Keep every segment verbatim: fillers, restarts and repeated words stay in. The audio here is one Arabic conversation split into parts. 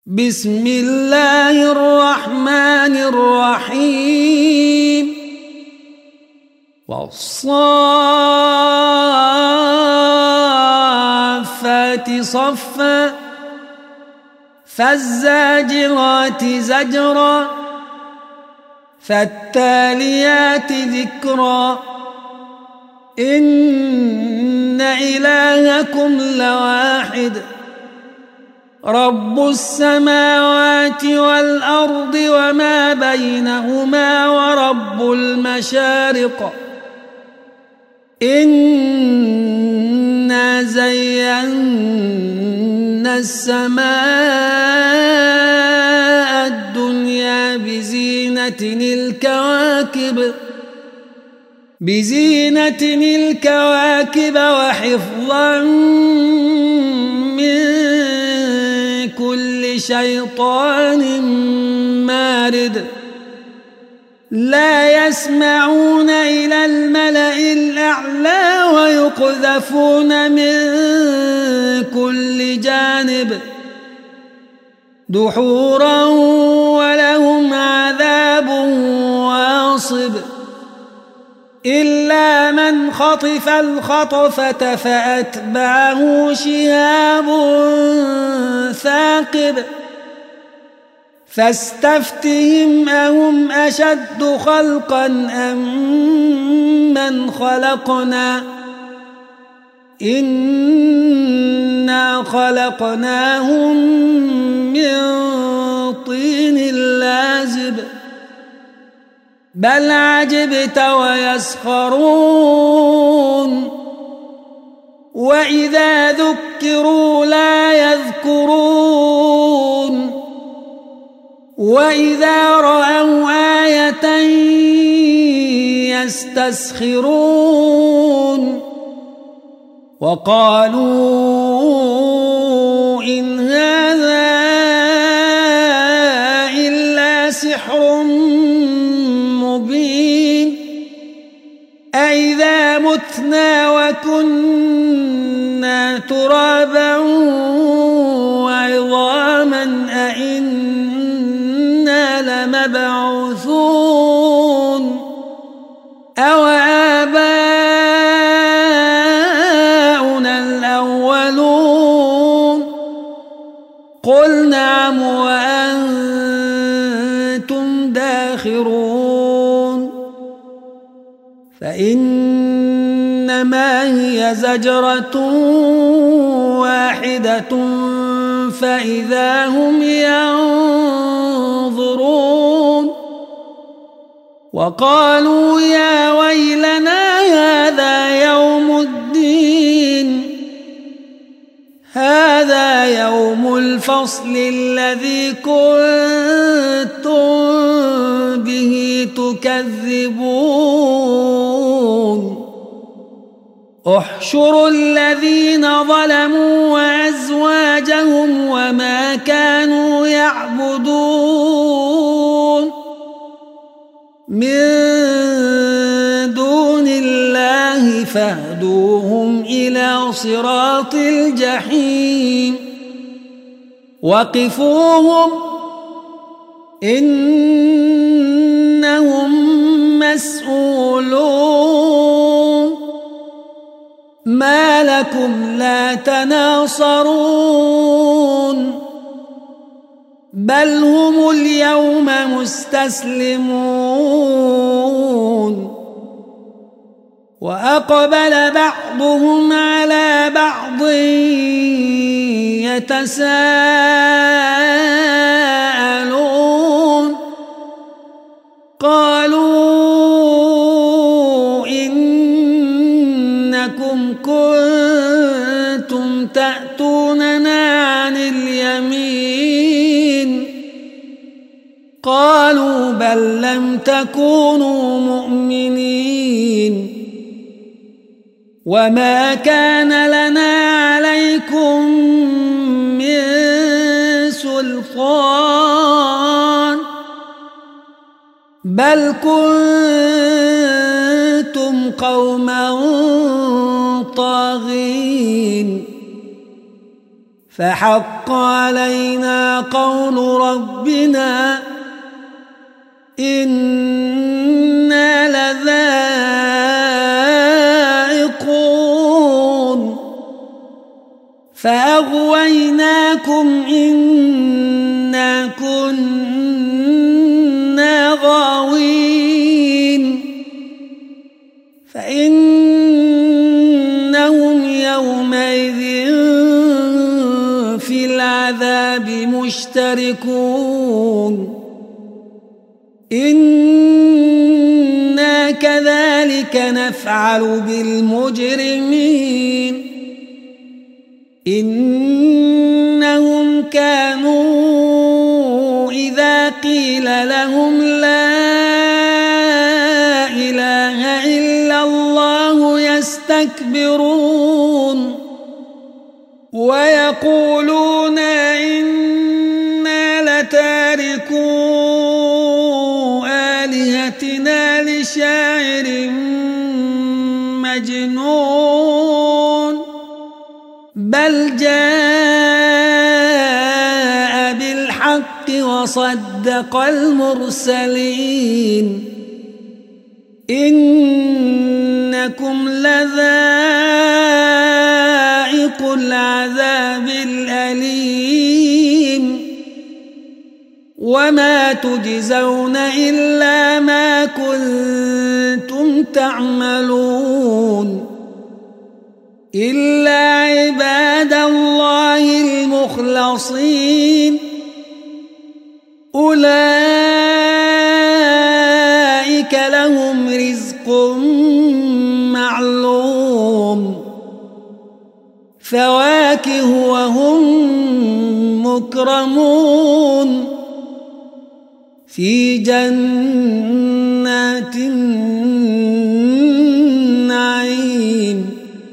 بسم الله الرحمن الرحيم والصافات صفا فالزاجرات زجرا فالتاليات ذكرا إن إلهكم لواحد رب السماوات والأرض وما بينهما ورب المشارق إنا زينا السماء الدنيا بزينة الكواكب بزينة الكواكب وحفظا من كل شيطان مارد لا يسمعون إلى الملأ الأعلى ويقذفون من كل جانب دحورا ولهم عذاب واصب إلا من خطف الخطفة فأتبعه شهاب ثاقب فاستفتهم أهم أشد خلقا أم من خلقنا إنا خلقناهم من طين لازب بل عجبت ويسخرون وإذا ذكروا لا يذكرون وإذا رأوا آية يستسخرون وقالوا إن هذا إلا سحر مبين أإذا متنا وكنا ترابا وعظاما أإنا لمبعوثون أو آباؤنا الأولون قل نعم وأنتم داخرون فإنما هي زجرة واحدة فإذا هم ينظرون وقالوا يا ويلنا هذا يوم الدين هذا يوم الفصل الذي كنتم به تكذبون احشروا الذين ظلموا وأزواجهم وما كانوا يعبدون من دون الله فاهدوهم إلى صراط الجحيم وقفوهم إنهم مسؤولون ما لكم لا تناصرون بل هم اليوم مستسلمون وأقبل بعضهم على بعض يتساءلون قالوا إنكم كنتم تأتوننا عن اليمين قالوا بل لم تكونوا مؤمنين وما كان لنا عليكم من سلطان بل كنتم قوما طاغين فحق علينا قول ربنا إنا لذائقون فأغويناكم إنا كنا غاوين فإنهم يومئذ في العذاب مشتركون إنا كذلك نفعل بالمجرمين إنهم كانوا إذا قيل لهم لا إله إلا الله يستكبرون ويقولون إنا لتاركو آلهتنا لشاعر مجنون بل جاء بالحق وصدق المرسلين إنكم لذائق العذاب الأليم وما تجزون إلا ما كنتم تعملون إلا عباد الله المخلصين أولئك لهم رزق معلوم فواكه وهم مكرمون في جنات النعيم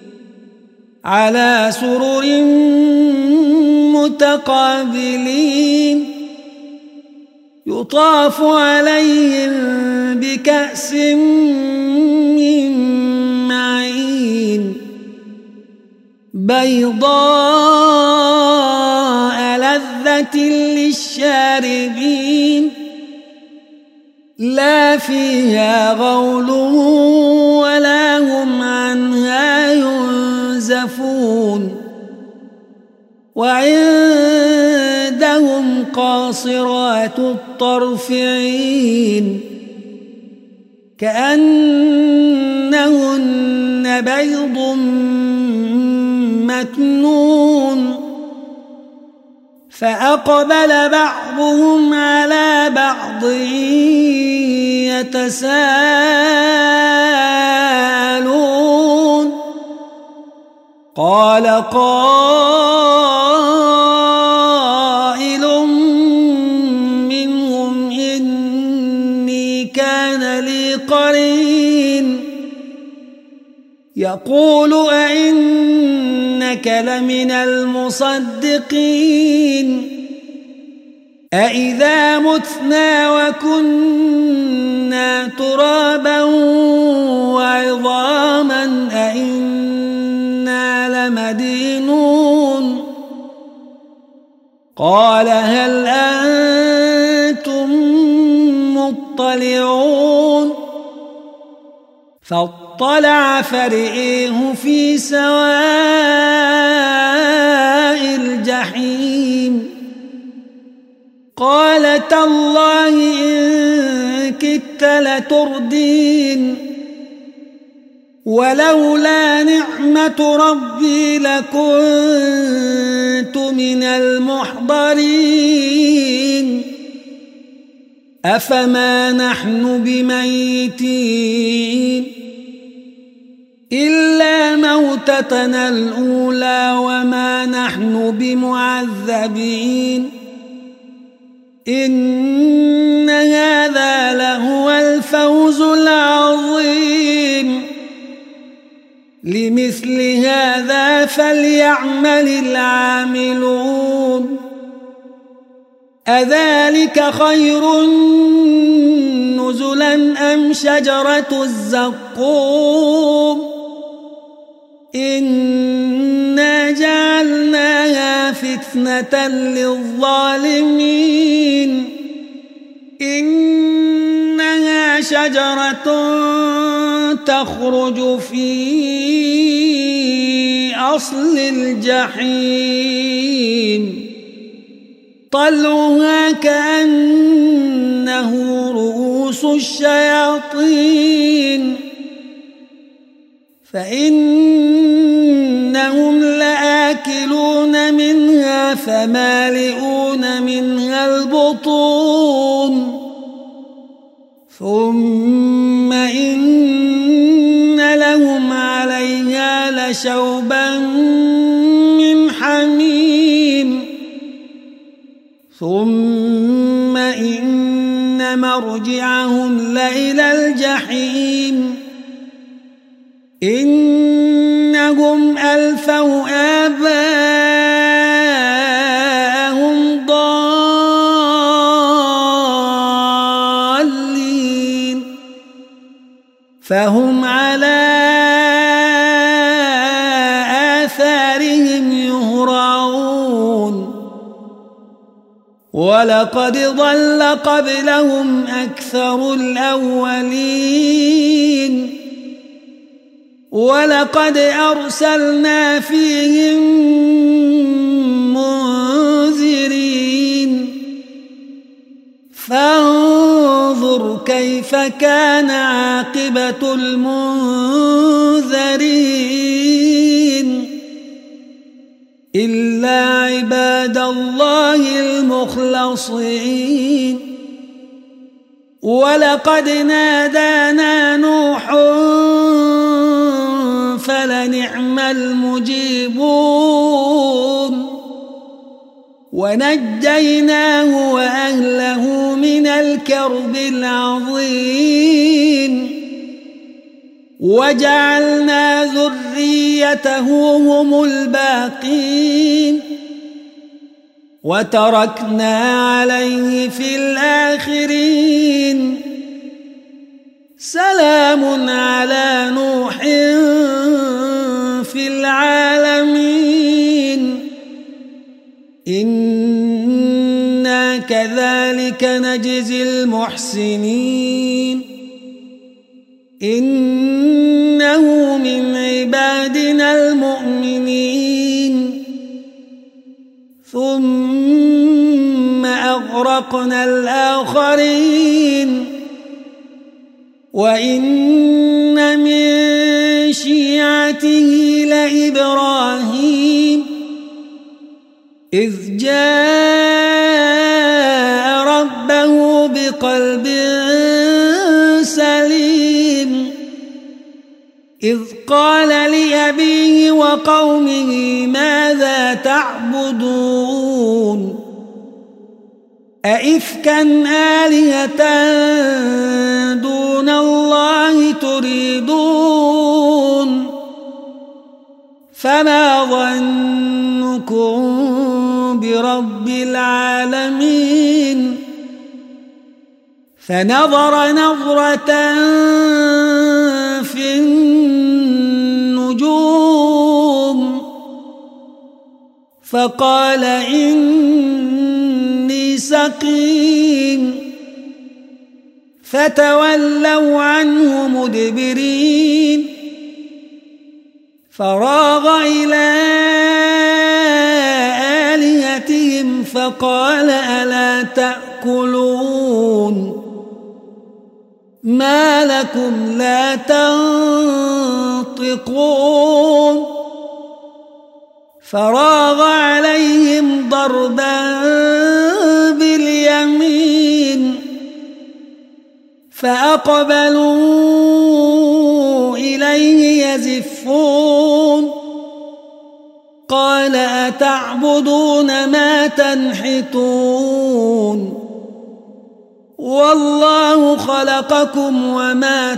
على سرر متقابلين يطاف عليهم بكأس من معين بيضاء لذة للشاربين لا فيها غول ولا هم عنها ينزفون وعندهم قاصرات الطرف عين كأنهن بيض مكنون فأقبل بعضهم على بعض يتساءلون قال قائل منهم إني كان لي قرين يقول أئنك لمن المصدقين أإذا متنا وكنا ترابا وعظاما أئنا لمدينون قال هل أنتم مطلعون فاطلع فرئيه في سواء الجحيم قال تالله إن كدت لتردين ولولا نعمة ربي لكنت من المحضرين أفما نحن بميتين إلا موتتنا الأولى وما نحن بمعذبين إن هذا لهو الفوز العظيم لمثل هذا فليعمل العاملون أذلك خير نزلا أم شجرة الزقوم إنا جعلناها فتنة للظالمين إنها شجرة تخرج في أصل الجحيم طلعها كأنه رؤوس الشياطين فإنهم لآكلون منها فمالئون منها البطون ثم إن لهم عليها لشوبا من حميم ثم إن مرجعهم لإلى الجحيم إنهم ألفوا آباءهم ضالين فهم على آثارهم يهرعون ولقد ضل قبلهم أكثر الأولين ولقد أرسلنا فيهم منذرين فانظر كيف كان عاقبة المنذرين إلا عباد الله المخلصين ولقد نادانا نوح فلنعم المجيبون ونجيناه وأهله من الكرب العظيم وجعلنا ذريته هم الباقين وتركنا عليه في الآخرين سلام على نوح في العالمين إنا كذلك نجزي المحسنين إنه من عبادنا المؤمنين ثم أغرقنا الآخرين وإن من شيعته لإبراهيم إذ جاء ربه بقلب سليم إذ قال لأبيه وقومه ماذا تعبدون أئفكا آلهة دون الله تريدون فما ظنكم برب العالمين فنظر نظرة في النجوم فقال إني سقيم فتولوا عنه مدبرين فراغ إلى آلهتهم فقال ألا تأكلون ما لكم لا تنطقون فراغ عليهم ضربا باليمين فأقبلوا إليه يزفون قال أتعبدون ما تنحتون والله خلقكم وما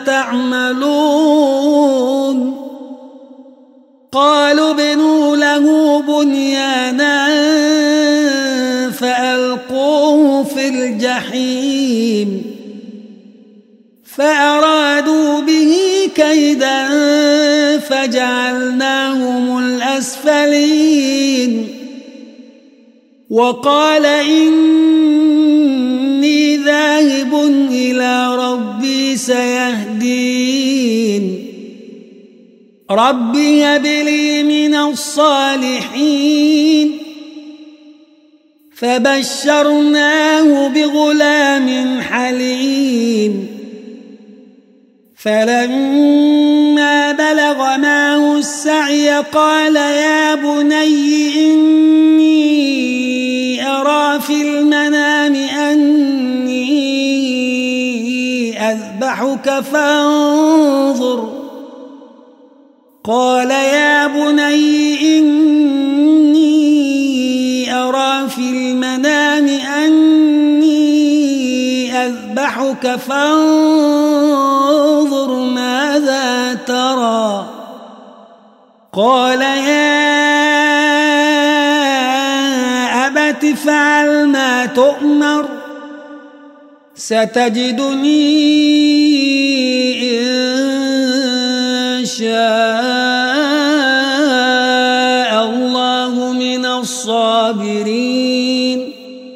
تعملون قالوا ابنوا له بنيانا فألقوه في الجحيم فأرادوا به كيدا فجعلناهم الأسفلين الدين وقال إني ذاهب إلى ربي سيهدين رب هب لي من الصالحين فبشرناه بغلام حليم فلما بلغ معه السعي قال يا بني إني أرى في المنام أني أذبحك فانظر قال يا بني إني أرى في المنام أني أذبحك فانظر ماذا ترى قال يا أبت افعل ما تؤمر ستجدني إن شاء الله من الصابرين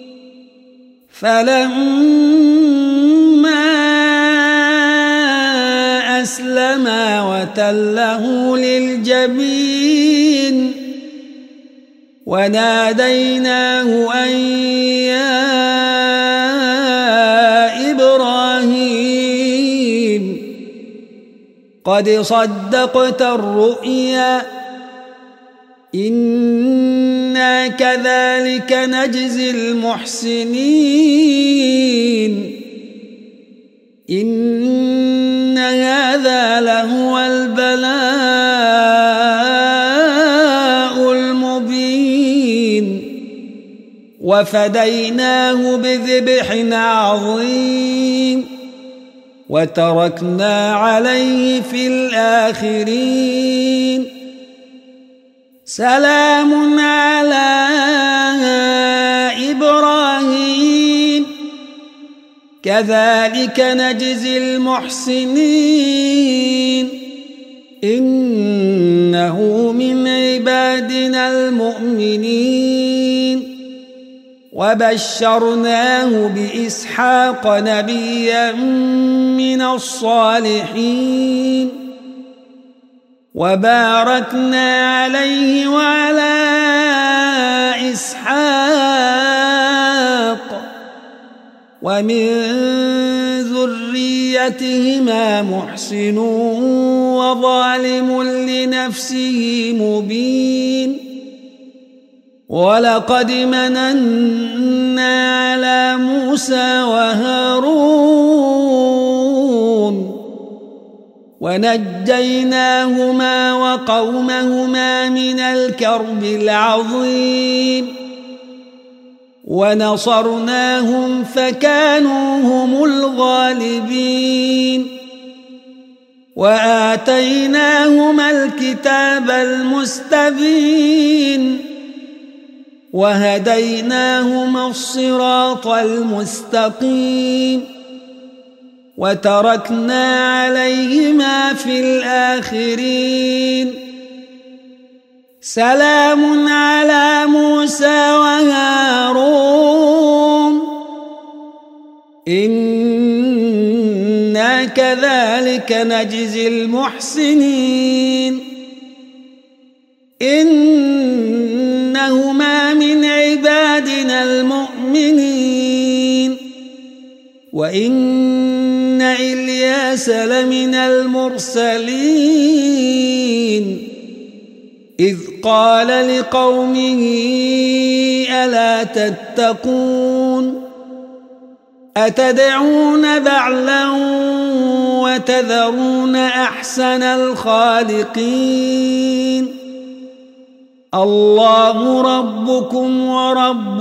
فلما أسلما وتله للجبين وناديناه أن يا إبراهيم قد صدقت الرؤيا إنا كذلك نجزي المحسنين إن هذا لهو البلاء المبين وفديناه بذبح عظيم وتركنا عليه في الآخرين سلام على إبراهيم كذلك نجزي المحسنين إنه من عبادنا المؤمنين وبشرناه بإسحاق نبيا من الصالحين وباركنا عليه وعلى إسحاق ومن ذريتهما محسن وظالم لنفسه مبين ولقد مننا على موسى وهارون ونجيناهما وقومهما من الكرب العظيم ونصرناهم فكانوا هم الغالبين وآتيناهما الكتاب المستبين وهديناهما الصراط المستقيم وتركنا عليهما في الآخرين سلام على موسى وهارون إنا كذلك نجزي المحسنين إنهما من عبادنا المؤمنين وإن إلياس لمن المرسلين إذ قال لقومه ألا تتقون أتدعون بعلا وتذرون أحسن الخالقين الله ربكم ورب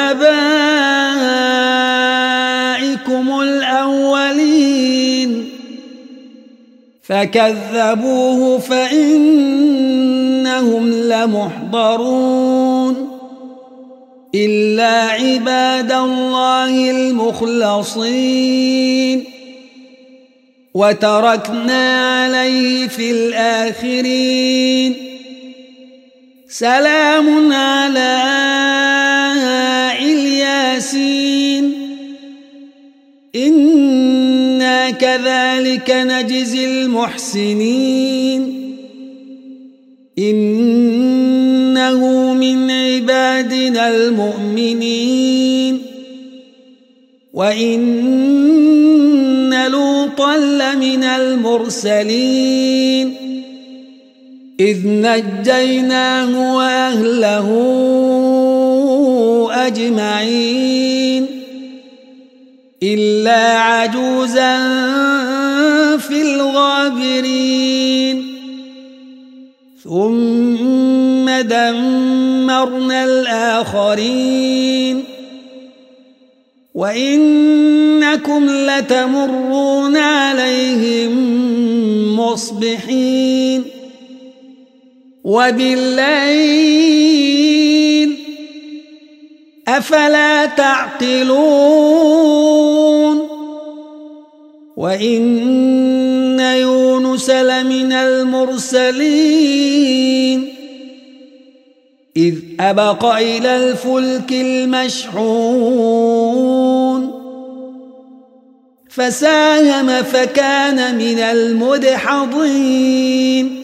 آبائكم الأولين فكذبوه فإنهم لمحضرون إلا عباد الله المخلصين وتركنا عليه في الآخرين سلام على الياسين إنا كذلك نجزي المحسنين إنه من عبادنا المؤمنين وإن لوطا لمن المرسلين إذ نجيناه وأهله أجمعين إلا عجوزا في الغابرين ثم دمرنا الآخرين وإنكم لتمرون عليهم مصبحين وبالليل أفلا تعقلون وإن يونس لمن المرسلين إذ أبق إلى الفلك المشحون فساهم فكان من المدحضين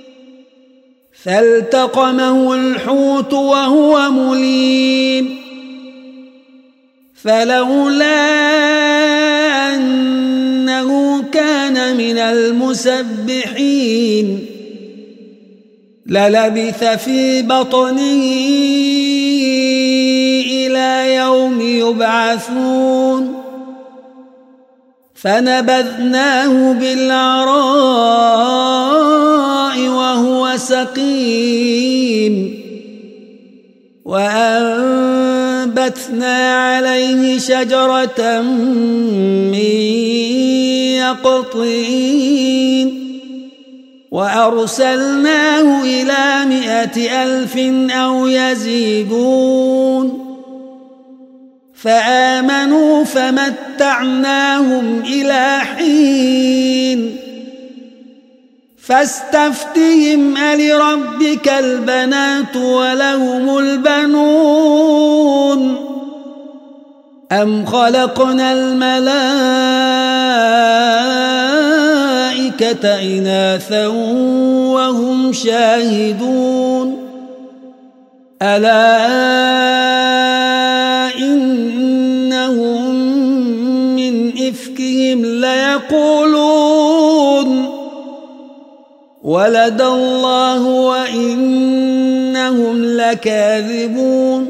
فالتقمه الحوت وهو مليم فلولا أنه كان من المسبحين للبث في بطنه إلى يوم يبعثون فنبذناه بالعراء وهو سقيم وأنبتنا عليه شجرة من يقطين وأرسلناه إلى مائة ألف أو يزيدون فآمنوا فمتعناهم إلى حين فاستفتهم ألربك البنات ولهم البنون أم خلقنا الملائكة إناثا وهم شاهدون ألا إنهم من إفكهم ليقولون ولد الله وإنهم لكاذبون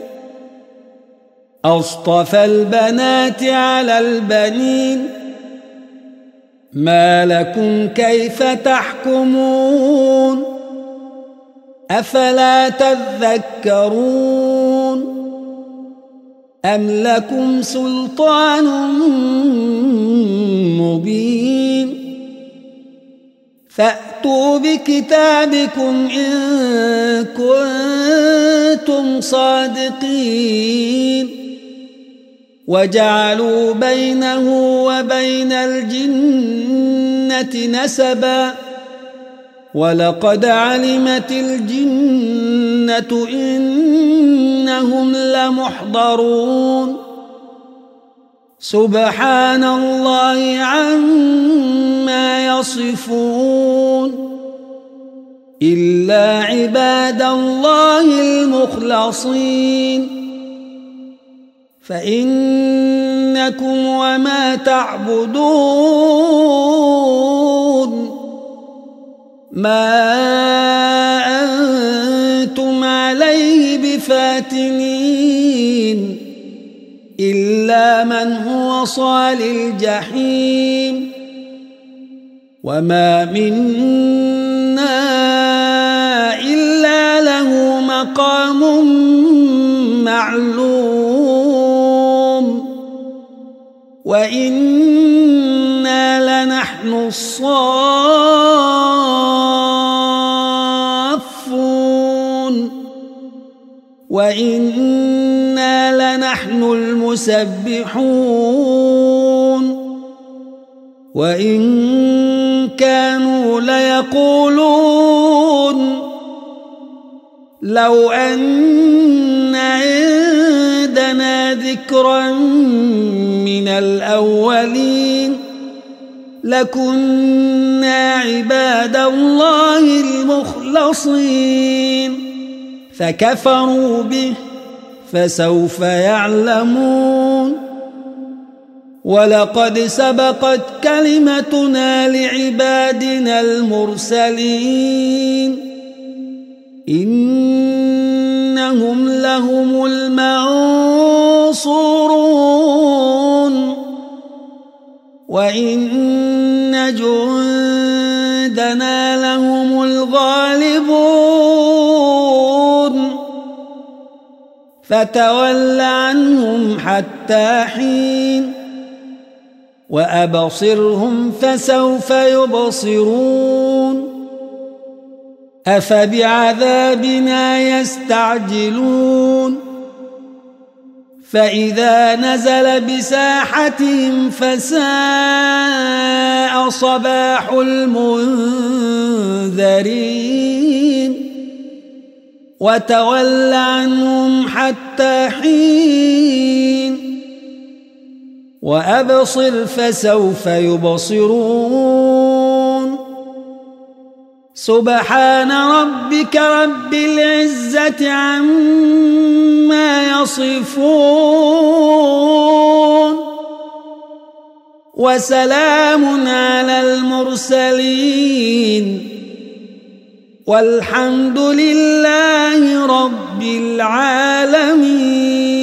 أصطفى البنات على البنين ما لكم كيف تحكمون أفلا تذكرون أم لكم سلطان مبين فأتوا بكتابكم إن كنتم صادقين وجعلوا بينه وبين الجنة نسبا ولقد علمت الجنة إنهم لمحضرون سبحان الله عما يصفون إلا عباد الله المخلصين فإنكم وما تعبدون ما أنتم عليه بفاتنين إلا من هو صال الجحيم وما منا إلا له مقام معلوم وإنا لنحن الصافون وإنا لنحن المسبحون وإن كانوا ليقولون لو أن عندنا ذكرا من الأولين لكنا عباد الله المخلصين فكفروا به فسوف يعلمون ولقد سبقت كلمتنا لعبادنا المرسلين إنهم لهم المنصورون وإن جندنا لهم الغالبون فتول عنهم حتى حين وأبصرهم فسوف يبصرون أفبعذابنا يستعجلون فإذا نزل بساحتهم فساء صباح المنذرين وتول عنهم حتى حين وأبصر فسوف يبصرون سبحان ربك رب العزة عما يصفون وسلام على المرسلين والحمد لله رب العالمين.